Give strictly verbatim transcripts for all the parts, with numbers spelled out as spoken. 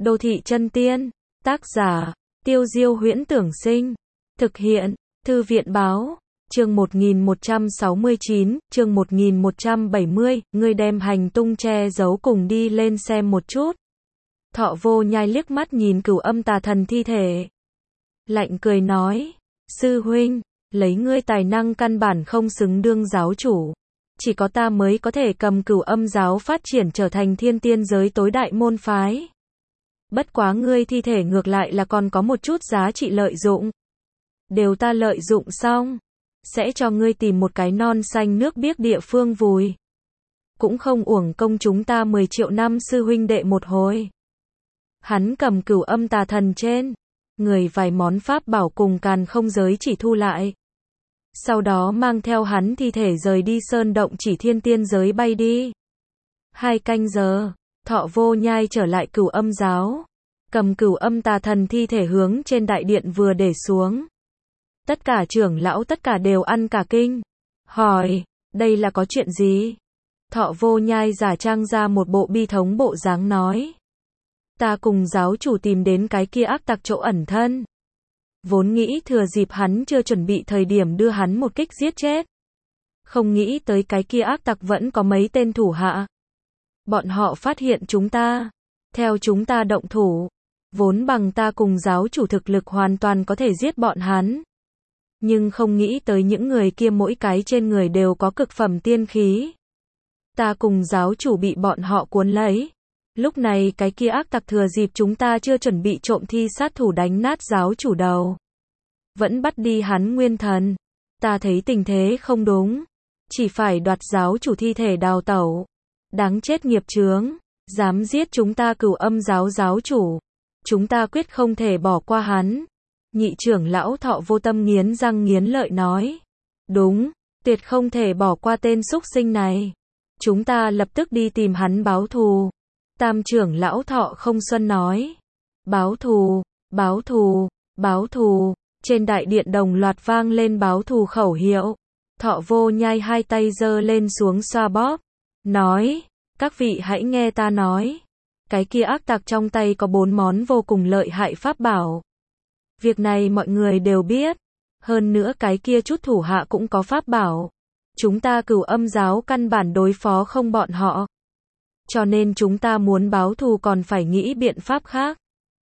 Đô thị chân tiên. Tác giả, Tiêu Diêu Huyễn Tưởng Sinh. Thực hiện, Thư viện Báo. Chương một nghìn một trăm sáu mươi chín, chương một nghìn một trăm bảy mươi, ngươi đem hành tung che giấu cùng đi lên xem một chút. Thọ Vô Nhai liếc mắt nhìn Cửu Âm Tà Thần thi thể. Lạnh cười nói, sư huynh, lấy ngươi tài năng căn bản không xứng đương giáo chủ. Chỉ có ta mới có thể cầm Cửu Âm giáo phát triển trở thành thiên tiên giới tối đại môn phái. Bất quá ngươi thi thể ngược lại là còn có một chút giá trị lợi dụng. Đều ta lợi dụng xong, sẽ cho ngươi tìm một cái non xanh nước biếc địa phương vùi. Cũng không uổng công chúng ta mười triệu năm sư huynh đệ một hồi. Hắn cầm Cửu Âm Tà Thần trên người vài món pháp bảo cùng càn không giới chỉ thu lại. Sau đó mang theo hắn thi thể rời đi sơn động chỉ thiên tiên giới bay đi. Hai canh giờ, Thọ Vô Nhai trở lại Cửu Âm giáo, cầm Cửu Âm Tà Thần thi thể hướng trên đại điện vừa để xuống. Tất cả trưởng lão tất cả đều ăn cả kinh. Hỏi, đây là có chuyện gì? Thọ Vô Nhai giả trang ra một bộ bi thống bộ dáng nói. Ta cùng giáo chủ tìm đến cái kia ác tặc chỗ ẩn thân. Vốn nghĩ thừa dịp hắn chưa chuẩn bị thời điểm đưa hắn một kích giết chết. Không nghĩ tới cái kia ác tặc vẫn có mấy tên thủ hạ. Bọn họ phát hiện chúng ta. Theo chúng ta động thủ. Vốn bằng ta cùng giáo chủ thực lực hoàn toàn có thể giết bọn hắn. Nhưng không nghĩ tới những người kia mỗi cái trên người đều có cực phẩm tiên khí. Ta cùng giáo chủ bị bọn họ cuốn lấy. Lúc này cái kia ác tặc thừa dịp chúng ta chưa chuẩn bị trộm thi sát thủ đánh nát giáo chủ đầu. Vẫn bắt đi hắn nguyên thần. Ta thấy tình thế không đúng. Chỉ phải đoạt giáo chủ thi thể đào tẩu. Đáng chết nghiệp chướng. Dám giết chúng ta Cửu Âm giáo giáo chủ. Chúng ta quyết không thể bỏ qua hắn. Nhị trưởng lão Thọ Vô Tâm nghiến răng nghiến lợi nói. Đúng, tuyệt không thể bỏ qua tên súc sinh này. Chúng ta lập tức đi tìm hắn báo thù. Tam trưởng lão Thọ Không Xuân nói. Báo thù, báo thù, báo thù. Trên đại điện đồng loạt vang lên báo thù khẩu hiệu. Thọ Vô Nhai hai tay giơ lên xuống xoa bóp. Nói, các vị hãy nghe ta nói. Cái kia ác tặc trong tay có bốn món vô cùng lợi hại pháp bảo. Việc này mọi người đều biết. Hơn nữa cái kia chút thủ hạ cũng có pháp bảo. Chúng ta Cửu Âm giáo căn bản đối phó không bọn họ. Cho nên chúng ta muốn báo thù còn phải nghĩ biện pháp khác.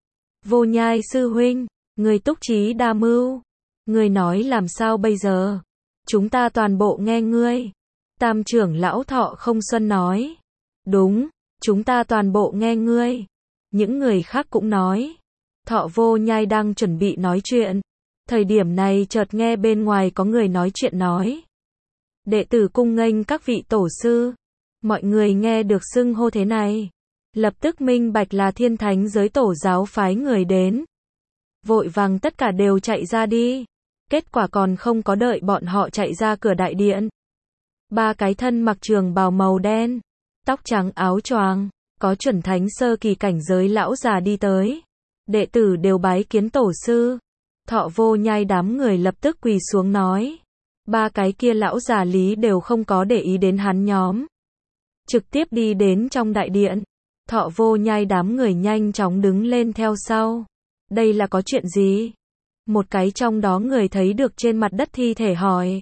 Vô Nhai sư huynh, người túc trí đa mưu. Người nói làm sao bây giờ? Chúng ta toàn bộ nghe ngươi. Tam trưởng lão Thọ Không Xuân nói. Đúng, chúng ta toàn bộ nghe ngươi. Những người khác cũng nói. Thọ Vô Nhai đang chuẩn bị nói chuyện. Thời điểm này chợt nghe bên ngoài có người nói chuyện nói. Đệ tử cung nghênh các vị tổ sư. Mọi người nghe được xưng hô thế này. Lập tức minh bạch là thiên thánh giới tổ giáo phái người đến. Vội vàng tất cả đều chạy ra đi. Kết quả còn không có đợi bọn họ chạy ra cửa đại điện. Ba cái thân mặc trường bào màu đen. Tóc trắng áo choàng. Có chuẩn thánh sơ kỳ cảnh giới lão già đi tới. Đệ tử đều bái kiến tổ sư. Thọ Vô Nhai đám người lập tức quỳ xuống nói. Ba cái kia lão già lý đều không có để ý đến hắn nhóm. Trực tiếp đi đến trong đại điện. Thọ Vô Nhai đám người nhanh chóng đứng lên theo sau. Đây là có chuyện gì? Một cái trong đó người thấy được trên mặt đất thi thể hỏi.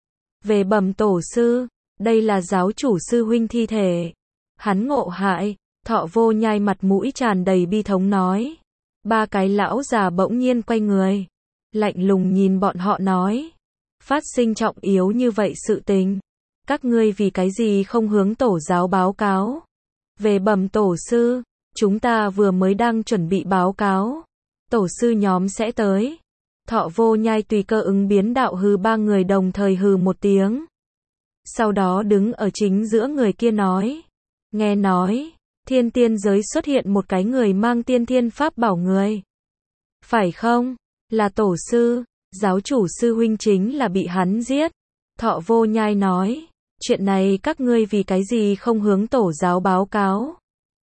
Về bẩm tổ sư, đây là giáo chủ sư huynh thi thể. Hắn ngộ hại. Thọ Vô Nhai mặt mũi tràn đầy bi thống nói. Ba cái lão già bỗng nhiên quay người. Lạnh lùng nhìn bọn họ nói. Phát sinh trọng yếu như vậy sự tình. Các ngươi vì cái gì không hướng tổ giáo báo cáo? Về bẩm tổ sư, chúng ta vừa mới đang chuẩn bị báo cáo. Tổ sư nhóm sẽ tới. Thọ Vô Nhai tùy cơ ứng biến đạo hừ ba người đồng thời hừ một tiếng. Sau đó đứng ở chính giữa người kia nói. Nghe nói, thiên tiên giới xuất hiện một cái người mang tiên thiên pháp bảo người. Phải không? Là tổ sư, giáo chủ sư huynh chính là bị hắn giết. Thọ Vô Nhai nói. Chuyện này các ngươi vì cái gì không hướng tổ giáo báo cáo?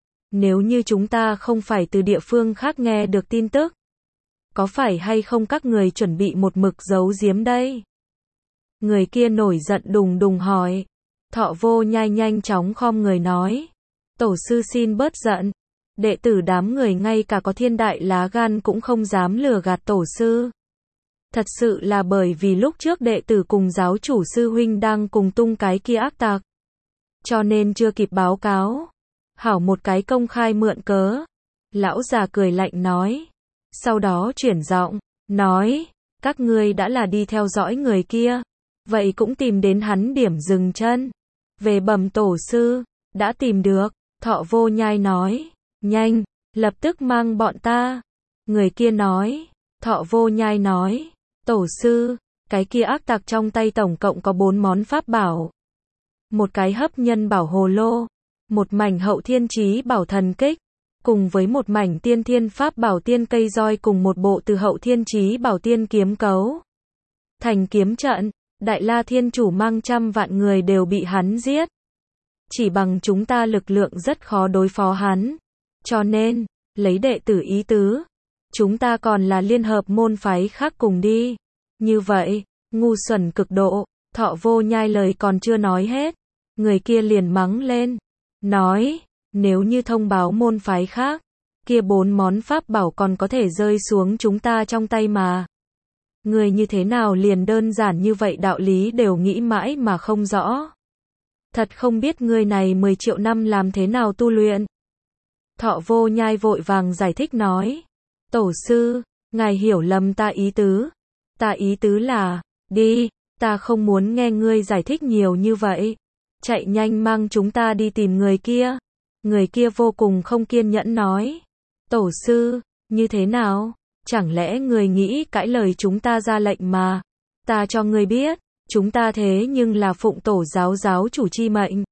Nếu như chúng ta không phải từ địa phương khác nghe được tin tức. Có phải hay không các người chuẩn bị một mực giấu giếm đây? Người kia nổi giận đùng đùng hỏi. Thọ Vô Nhai nhanh chóng khom người nói. Tổ sư xin bớt giận. đệ tử đám người ngay cả có thiên đại lá gan cũng không dám lừa gạt tổ sư. Thật sự là bởi vì lúc trước đệ tử cùng giáo chủ sư huynh đang cùng tung cái kia ác tặc. Cho nên chưa kịp báo cáo. Hảo một cái công khai mượn cớ. Lão già cười lạnh nói. Sau đó chuyển giọng, nói, các ngươi đã là đi theo dõi người kia. Vậy cũng tìm đến hắn điểm dừng chân. Về bẩm tổ sư, đã tìm được, Thọ Vô Nhai nói, nhanh, lập tức mang bọn ta. Người kia nói, Thọ Vô Nhai nói, tổ sư, cái kia ác tặc trong tay tổng cộng có bốn món pháp bảo. Một cái hấp nhân bảo hồ lô, một mảnh hậu thiên chí bảo thần kích, cùng với một mảnh tiên thiên pháp bảo tiên cây roi cùng một bộ từ hậu thiên chí bảo tiên kiếm cấu. Thành kiếm trận, Đại La Thiên Chủ mang trăm vạn người đều bị hắn giết. Chỉ bằng chúng ta lực lượng rất khó đối phó hắn. Cho nên, lấy đệ tử ý tứ, chúng ta còn là liên hợp môn phái khác cùng đi. Như vậy, ngu xuẩn cực độ, Thọ Vô Nhai lời còn chưa nói hết. Người kia liền mắng lên. Nói, nếu như thông báo môn phái khác, kia bốn món pháp bảo còn có thể rơi xuống chúng ta trong tay mà. Người như thế nào liền đơn giản như vậy đạo lý đều nghĩ mãi mà không rõ. Thật không biết người này mười triệu năm làm thế nào tu luyện. Thọ Vô Nhai vội vàng giải thích nói. Tổ sư, ngài hiểu lầm ta ý tứ. Ta ý tứ là, đi, ta không muốn nghe ngươi giải thích nhiều như vậy. Chạy nhanh mang chúng ta đi tìm người kia. Người kia vô cùng không kiên nhẫn nói. Tổ sư, như thế nào? Chẳng lẽ người nghĩ cãi lời chúng ta ra lệnh mà? Ta cho ngươi biết, chúng ta thế nhưng là phụng tổ giáo giáo chủ chi mệnh.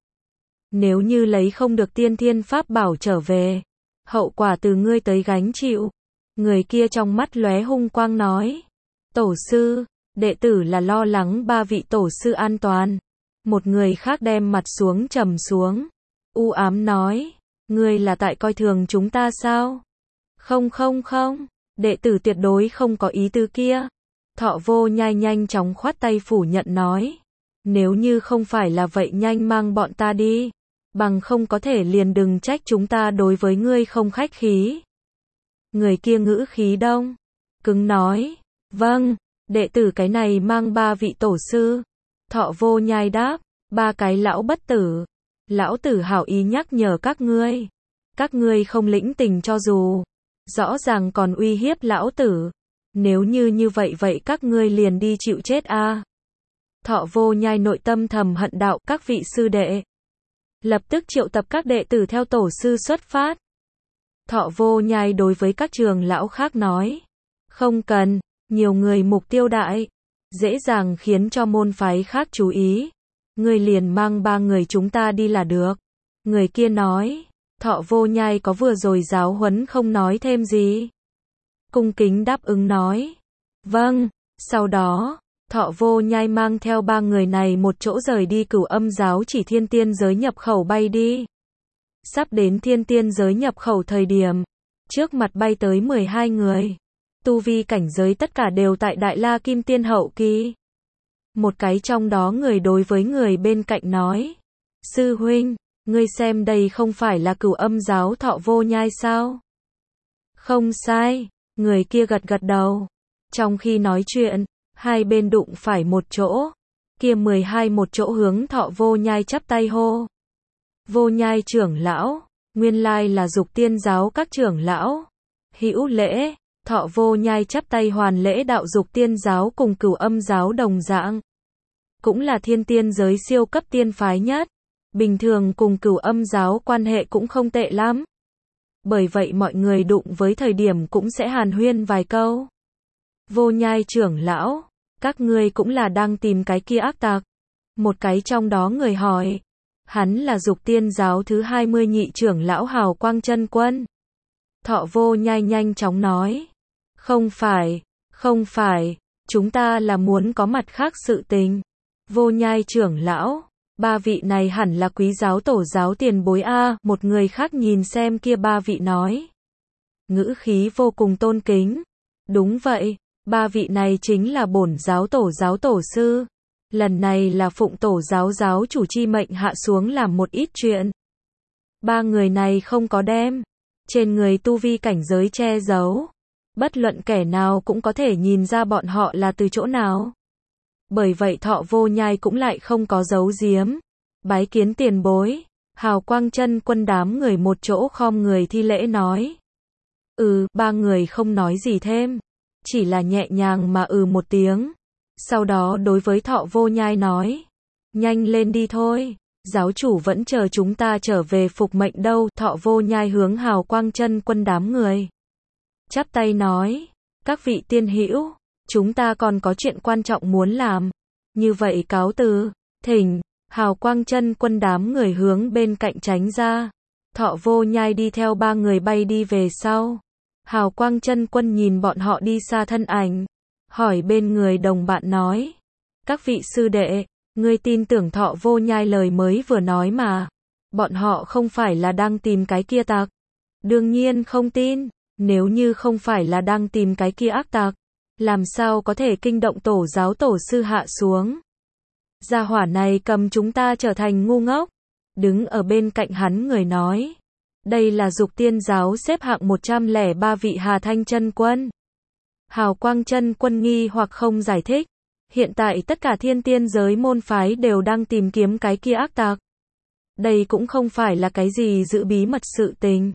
Nếu như lấy không được tiên thiên pháp bảo trở về, hậu quả từ ngươi tới gánh chịu. Người kia trong mắt lóe hung quang nói. Tổ sư, đệ tử là lo lắng ba vị tổ sư an toàn. Một người khác đem mặt xuống trầm xuống. U ám nói. Ngươi là tại coi thường chúng ta sao? Không không không. Đệ tử tuyệt đối không có ý tứ kia. Thọ Vô Nhai nhanh chóng khoát tay phủ nhận nói. Nếu như không phải là vậy nhanh mang bọn ta đi. Bằng không có thể liền đừng trách chúng ta đối với ngươi không khách khí. Người kia ngữ khí đông. Cứng nói. Vâng, đệ tử cái này mang ba vị tổ sư. Thọ Vô Nhai đáp. Ba cái lão bất tử. Lão tử hảo ý nhắc nhở các ngươi. Các ngươi không lĩnh tình cho dù. Rõ ràng còn uy hiếp lão tử. Nếu như như vậy vậy các ngươi liền đi chịu chết a. À. Thọ Vô Nhai nội tâm thầm hận đạo các vị sư đệ. Lập tức triệu tập các đệ tử theo tổ sư xuất phát. Thọ Vô Nhai đối với các trường lão khác nói. Không cần, nhiều người mục tiêu đại. Dễ dàng khiến cho môn phái khác chú ý. Người liền mang ba người chúng ta đi là được. Người kia nói. Thọ Vô Nhai có vừa rồi giáo huấn không nói thêm gì. Cung kính đáp ứng nói. Vâng, sau đó, Thọ Vô Nhai mang theo ba người này một chỗ rời đi Cửu Âm giáo chỉ thiên tiên giới nhập khẩu bay đi. Sắp đến thiên tiên giới nhập khẩu thời điểm, trước mặt bay tới mười hai người. Tu vi cảnh giới tất cả đều tại Đại La Kim Tiên hậu kỳ. Một cái trong đó người đối với người bên cạnh nói. Sư huynh, ngươi xem đây không phải là Cửu Âm giáo Thọ Vô Nhai sao? Không sai, người kia gật gật đầu. Trong khi nói chuyện, hai bên đụng phải một chỗ. Kia mười hai một chỗ hướng Thọ Vô Nhai chắp tay hô. Vô Nhai trưởng lão, nguyên lai là Dục Tiên giáo các trưởng lão. Hữu lễ, Thọ Vô Nhai chắp tay hoàn lễ đạo Dục Tiên giáo cùng Cửu Âm giáo đồng dạng. Cũng là thiên tiên giới siêu cấp tiên phái nhất. Bình thường cùng Cửu Âm giáo quan hệ cũng không tệ lắm. Bởi vậy mọi người đụng với thời điểm cũng sẽ hàn huyên vài câu. Vô Nhai trưởng lão, các ngươi cũng là đang tìm cái kia ác tặc. Một cái trong đó người hỏi. Hắn là Dục Tiên giáo thứ hai mươi nhị trưởng lão Hào Quang Chân Quân. Thọ Vô Nhai nhanh chóng nói. Không phải, không phải, chúng ta là muốn có mặt khác sự tình. Vô Nhai trưởng lão, ba vị này hẳn là quý giáo tổ giáo tiền bối a. Một người khác nhìn xem kia ba vị nói. Ngữ khí vô cùng tôn kính. Đúng vậy, ba vị này chính là bổn giáo tổ giáo tổ sư. Lần này là phụng tổ giáo giáo chủ chi mệnh hạ xuống làm một ít chuyện. Ba người này không có đem trên người tu vi cảnh giới che giấu. Bất luận kẻ nào cũng có thể nhìn ra bọn họ là từ chỗ nào. Bởi vậy Thọ Vô Nhai cũng lại không có giấu giếm. Bái kiến tiền bối. Hào Quang Chân Quân đám người một chỗ khom người thi lễ nói. Ừ, ba người không nói gì thêm. Chỉ là nhẹ nhàng mà ừ một tiếng. Sau đó đối với Thọ Vô Nhai nói. Nhanh lên đi thôi. Giáo chủ vẫn chờ chúng ta trở về phục mệnh đâu. Thọ Vô Nhai hướng Hào Quang Chân Quân đám người. Chắp tay nói. Các vị tiên hữu, chúng ta còn có chuyện quan trọng muốn làm. Như vậy cáo từ. Thỉnh. Hào Quang Chân Quân đám người hướng bên cạnh tránh ra. Thọ Vô Nhai đi theo ba người bay đi về sau. Hào Quang Chân Quân nhìn bọn họ đi xa thân ảnh. Hỏi bên người đồng bạn nói. Các vị sư đệ, ngươi tin tưởng Thọ Vô Nhai lời mới vừa nói mà. Bọn họ không phải là đang tìm cái kia tặc. Đương nhiên không tin. Nếu như không phải là đang tìm cái kia ác tặc, làm sao có thể kinh động tổ giáo tổ sư hạ xuống. Gia hỏa này cầm chúng ta trở thành ngu ngốc. Đứng ở bên cạnh hắn người nói. Đây là Dục Tiên giáo xếp hạng một trăm lẻ ba vị Hà Thanh Chân Quân. Hào Quang Chân Quân nghi hoặc không giải thích. Hiện tại tất cả thiên tiên giới môn phái đều đang tìm kiếm cái kia ác tặc. Đây cũng không phải là cái gì giữ bí mật sự tình.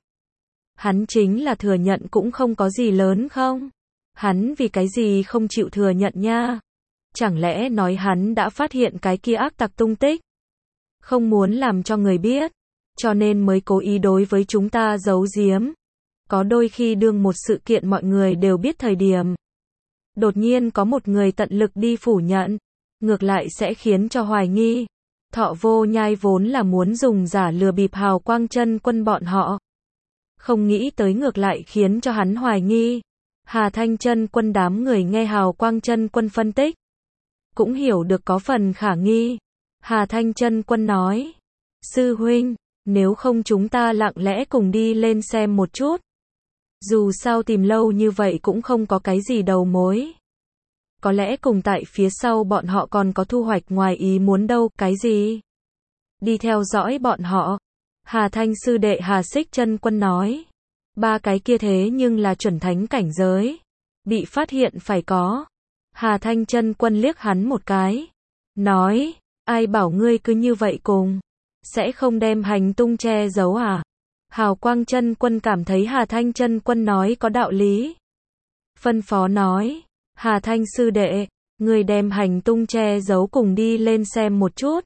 Hắn chính là thừa nhận cũng không có gì lớn không? Hắn vì cái gì không chịu thừa nhận nha? Chẳng lẽ nói hắn đã phát hiện cái kia ác tặc tung tích? Không muốn làm cho người biết, cho nên mới cố ý đối với chúng ta giấu giếm. Có đôi khi đương một sự kiện mọi người đều biết thời điểm. Đột nhiên có một người tận lực đi phủ nhận, ngược lại sẽ khiến cho hoài nghi. Thọ Vô Nhai vốn là muốn dùng giả lừa bịp Hào Quang Chân Quân bọn họ. Không nghĩ tới ngược lại khiến cho hắn hoài nghi. Hà Thanh Chân Quân đám người nghe Hào Quang Chân Quân phân tích, cũng hiểu được có phần khả nghi. Hà Thanh Chân Quân nói. Sư huynh, nếu không chúng ta lặng lẽ cùng đi lên xem một chút. Dù sao tìm lâu như vậy cũng không có cái gì đầu mối. Có lẽ cùng tại phía sau bọn họ còn có thu hoạch ngoài ý muốn đâu. Cái gì? Đi theo dõi bọn họ. Hà Thanh sư đệ Hà Xích Chân Quân nói. Ba cái kia thế nhưng là chuẩn thánh cảnh giới. Bị phát hiện phải có. Hà Thanh Chân Quân liếc hắn một cái. Nói. Ai bảo ngươi cứ như vậy cùng. Sẽ không đem hành tung che giấu à? Hào Quang Chân Quân cảm thấy Hà Thanh Chân Quân nói có đạo lý. Phân phó nói. Hà Thanh sư đệ, ngươi đem hành tung che giấu cùng đi lên xem một chút.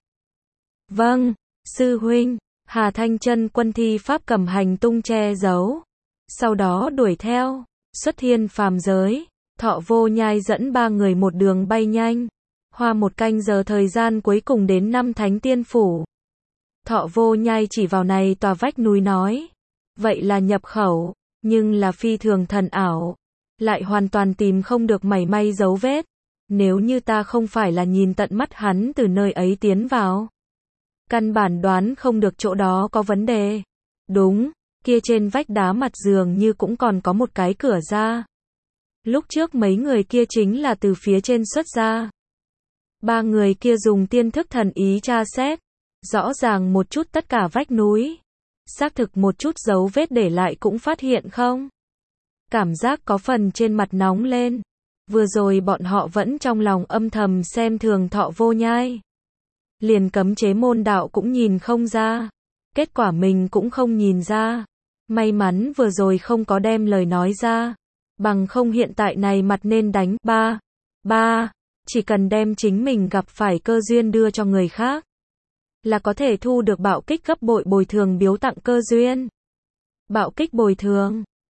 Vâng, sư huynh. Hà Thanh Chân Quân thi pháp cầm hành tung che giấu. Sau đó đuổi theo. Xuất thiên phàm giới. Thọ Vô Nhai dẫn ba người một đường bay nhanh. Hoa một canh giờ thời gian cuối cùng đến năm Thánh Tiên Phủ. Thọ Vô Nhai chỉ vào này tòa vách núi nói. Vậy là nhập khẩu, nhưng là phi thường thần ảo. Lại hoàn toàn tìm không được mảy may dấu vết. Nếu như ta không phải là nhìn tận mắt hắn từ nơi ấy tiến vào. Căn bản đoán không được chỗ đó có vấn đề. Đúng, kia trên vách đá mặt dường như cũng còn có một cái cửa ra. Lúc trước mấy người kia chính là từ phía trên xuất ra. Ba người kia dùng tiên thức thần ý tra xét. Rõ ràng một chút tất cả vách núi. Xác thực một chút dấu vết để lại cũng phát hiện không? Cảm giác có phần trên mặt nóng lên. Vừa rồi bọn họ vẫn trong lòng âm thầm xem thường Thọ Vô Nhai. Liền cấm chế môn đạo cũng nhìn không ra. Kết quả mình cũng không nhìn ra. May mắn vừa rồi không có đem lời nói ra. Bằng không hiện tại này mặt nên đánh. Ba. Ba. Chỉ cần đem chính mình gặp phải cơ duyên đưa cho người khác. Là có thể thu được bạo kích gấp bội bồi thường biếu tặng cơ duyên. Bạo kích bồi thường.